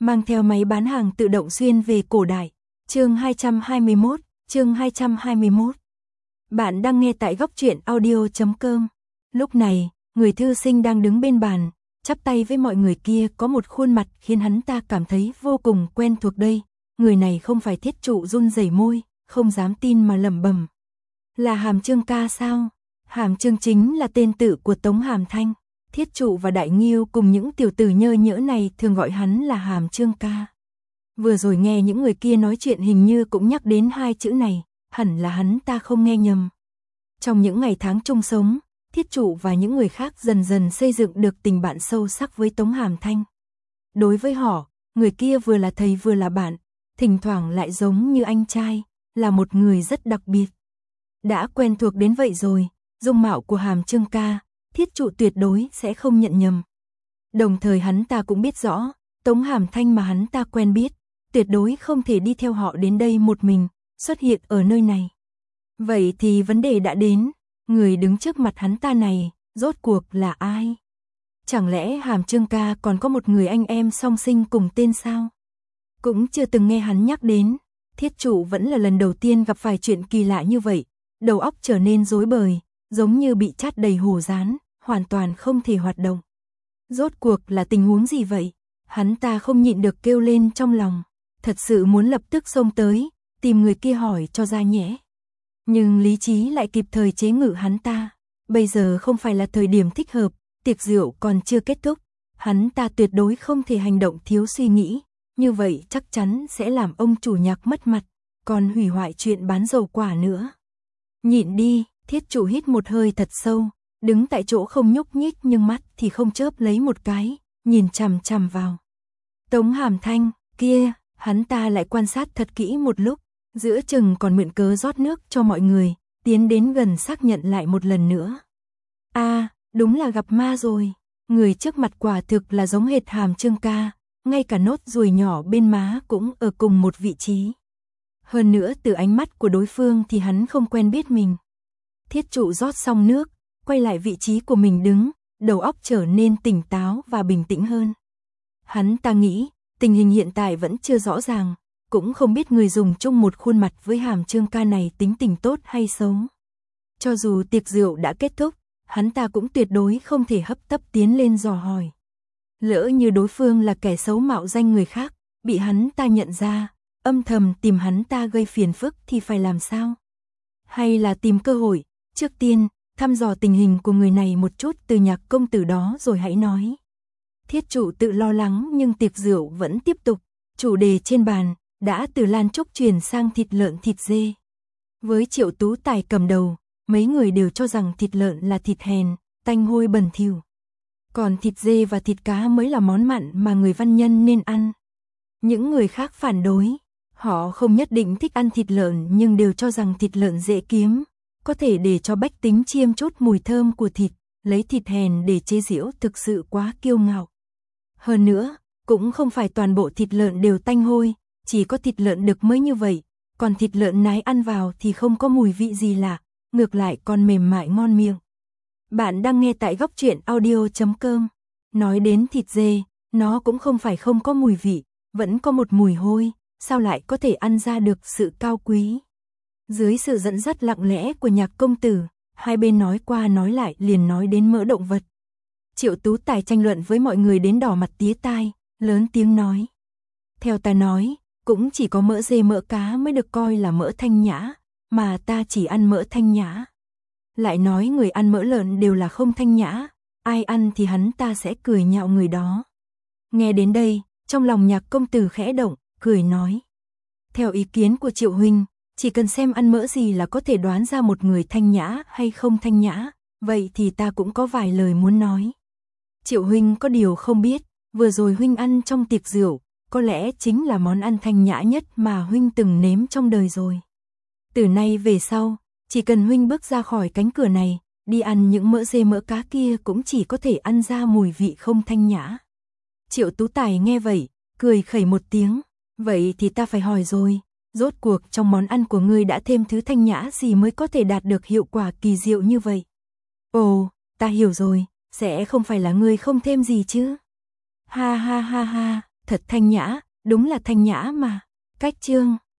mang theo máy bán hàng tự động xuyên về cổ đại. Chương 221. Bạn đang nghe tại goctruyện.audio.com. Lúc này, người thư sinh đang đứng bên bàn, chắp tay với mọi người kia có một khuôn mặt khiến hắn ta cảm thấy vô cùng quen thuộc đây. Người này không phải Thiết Trụ run rẩy môi, không dám tin mà lẩm bẩm. Là Hàm Trương ca sao? Hàm Trương chính là tên tự của Tống Hàm Thanh. Thiết Trụ và Đại Nghiêu cùng những tiểu tử nhơ nhỡ này thường gọi hắn là Hàm Trương ca. Vừa rồi nghe những người kia nói chuyện hình như cũng nhắc đến hai chữ này, hẳn là hắn ta không nghe nhầm. Trong những ngày tháng chung sống, Thiết Trụ và những người khác dần dần xây dựng được tình bạn sâu sắc với Tống Hàm Thanh. Đối với họ, người kia vừa là thầy vừa là bạn, thỉnh thoảng lại giống như anh trai, là một người rất đặc biệt. Đã quen thuộc đến vậy rồi, dung mạo của Hàm Trương ca, Thiết Trụ tuyệt đối sẽ không nhận nhầm. Đồng thời hắn ta cũng biết rõ, Tống Hàm Thanh mà hắn ta quen biết, tuyệt đối không thể đi theo họ đến đây một mình, xuất hiện ở nơi này. Vậy thì vấn đề đã đến, người đứng trước mặt hắn ta này, rốt cuộc là ai? Chẳng lẽ Hàm Trương ca còn có một người anh em song sinh cùng tên sao? Cũng chưa từng nghe hắn nhắc đến, Thiết Trụ vẫn là lần đầu tiên gặp phải chuyện kỳ lạ như vậy, đầu óc trở nên rối bời, giống như bị chát đầy hổ dán, hoàn toàn không thể hoạt động. Rốt cuộc là tình huống gì vậy? Hắn ta không nhịn được kêu lên trong lòng, thật sự muốn lập tức xông tới, tìm người kia hỏi cho ra nhẽ. Nhưng lý trí lại kịp thời chế ngự hắn ta, bây giờ không phải là thời điểm thích hợp, tiệc rượu còn chưa kết thúc, hắn ta tuyệt đối không thể hành động thiếu suy nghĩ, như vậy chắc chắn sẽ làm ông chủ nhạc mất mặt, còn hủy hoại chuyện bán dầu quả nữa. Nhịn đi, Thiết Trụ hít một hơi thật sâu, đứng tại chỗ không nhúc nhích nhưng mắt thì không chớp lấy một cái, nhìn chằm chằm vào. Tống Hàm Thanh, kia, hắn ta lại quan sát thật kỹ một lúc, giữa chừng còn mượn cớ rót nước cho mọi người, tiến đến gần xác nhận lại một lần nữa. Đúng là gặp ma rồi, người trước mặt quả thực là giống hệt Hàm Trương ca, ngay cả nốt ruồi nhỏ bên má cũng ở cùng một vị trí. Hơn nữa từ ánh mắt của đối phương thì hắn không quen biết mình. Thiết Trụ rót xong nước, quay lại vị trí của mình đứng, đầu óc trở nên tỉnh táo và bình tĩnh hơn. Hắn ta nghĩ, tình hình hiện tại vẫn chưa rõ ràng, cũng không biết người dùng chung một khuôn mặt với Hàm Trương ca này tính tình tốt hay xấu. Cho dù tiệc rượu đã kết thúc, hắn ta cũng tuyệt đối không thể hấp tấp tiến lên dò hỏi. Lỡ như đối phương là kẻ xấu mạo danh người khác, bị hắn ta nhận ra, âm thầm tìm hắn ta gây phiền phức thì phải làm sao? Hay là tìm cơ hội, trước tiên, thăm dò tình hình của người này một chút từ Nhạc công tử đó rồi hãy nói. Thiết Trụ tự lo lắng nhưng tiệc rượu vẫn tiếp tục, chủ đề trên bàn đã từ lan trúc chuyển sang thịt lợn thịt dê. Với Triệu Tú Tài cầm đầu, mấy người đều cho rằng thịt lợn là thịt hèn, tanh hôi bẩn thỉu. Còn thịt dê và thịt cá mới là món mặn mà người văn nhân nên ăn. Những người khác phản đối, họ không nhất định thích ăn thịt lợn nhưng đều cho rằng thịt lợn dễ kiếm, có thể để cho bách tính chiêm chút mùi thơm của thịt, lấy thịt hèn để chế giễu thực sự quá kiêu ngạo. Hơn nữa, cũng không phải toàn bộ thịt lợn đều tanh hôi, chỉ có thịt lợn đực mới như vậy, còn thịt lợn nái ăn vào thì không có mùi vị gì lạ, ngược lại còn mềm mại ngon miệng. Bạn đang nghe tại goctruyện.audio.com. Nói đến thịt dê, nó cũng không phải không có mùi vị, vẫn có một mùi hôi, sao lại có thể ăn ra được sự cao quý. Dưới sự dẫn dắt lặng lẽ của Nhạc công tử, hai bên nói qua nói lại liền nói đến mỡ động vật. Triệu Tú Tài tranh luận với mọi người đến đỏ mặt tía tai, lớn tiếng nói. Theo ta nói, cũng chỉ có mỡ dê mỡ cá mới được coi là mỡ thanh nhã, mà ta chỉ ăn mỡ thanh nhã. Lại nói người ăn mỡ lợn đều là không thanh nhã, ai ăn thì hắn ta sẽ cười nhạo người đó. Nghe đến đây, trong lòng Nhạc công tử khẽ động, cười nói. Theo ý kiến của Triệu huynh, chỉ cần xem ăn mỡ gì là có thể đoán ra một người thanh nhã hay không thanh nhã, vậy thì ta cũng có vài lời muốn nói. Triệu huynh có điều không biết, vừa rồi huynh ăn trong tiệc rượu, có lẽ chính là món ăn thanh nhã nhất mà huynh từng nếm trong đời rồi. Từ nay về sau, chỉ cần huynh bước ra khỏi cánh cửa này, đi ăn những mỡ dê mỡ cá kia cũng chỉ có thể ăn ra mùi vị không thanh nhã. Triệu Tú Tài nghe vậy, cười khẩy một tiếng, vậy thì ta phải hỏi rồi, rốt cuộc trong món ăn của ngươi đã thêm thứ thanh nhã gì mới có thể đạt được hiệu quả kỳ diệu như vậy? Ồ, ta hiểu rồi, sẽ không phải là ngươi không thêm gì chứ? Ha ha ha ha, thật thanh nhã, đúng là thanh nhã mà. Cách chương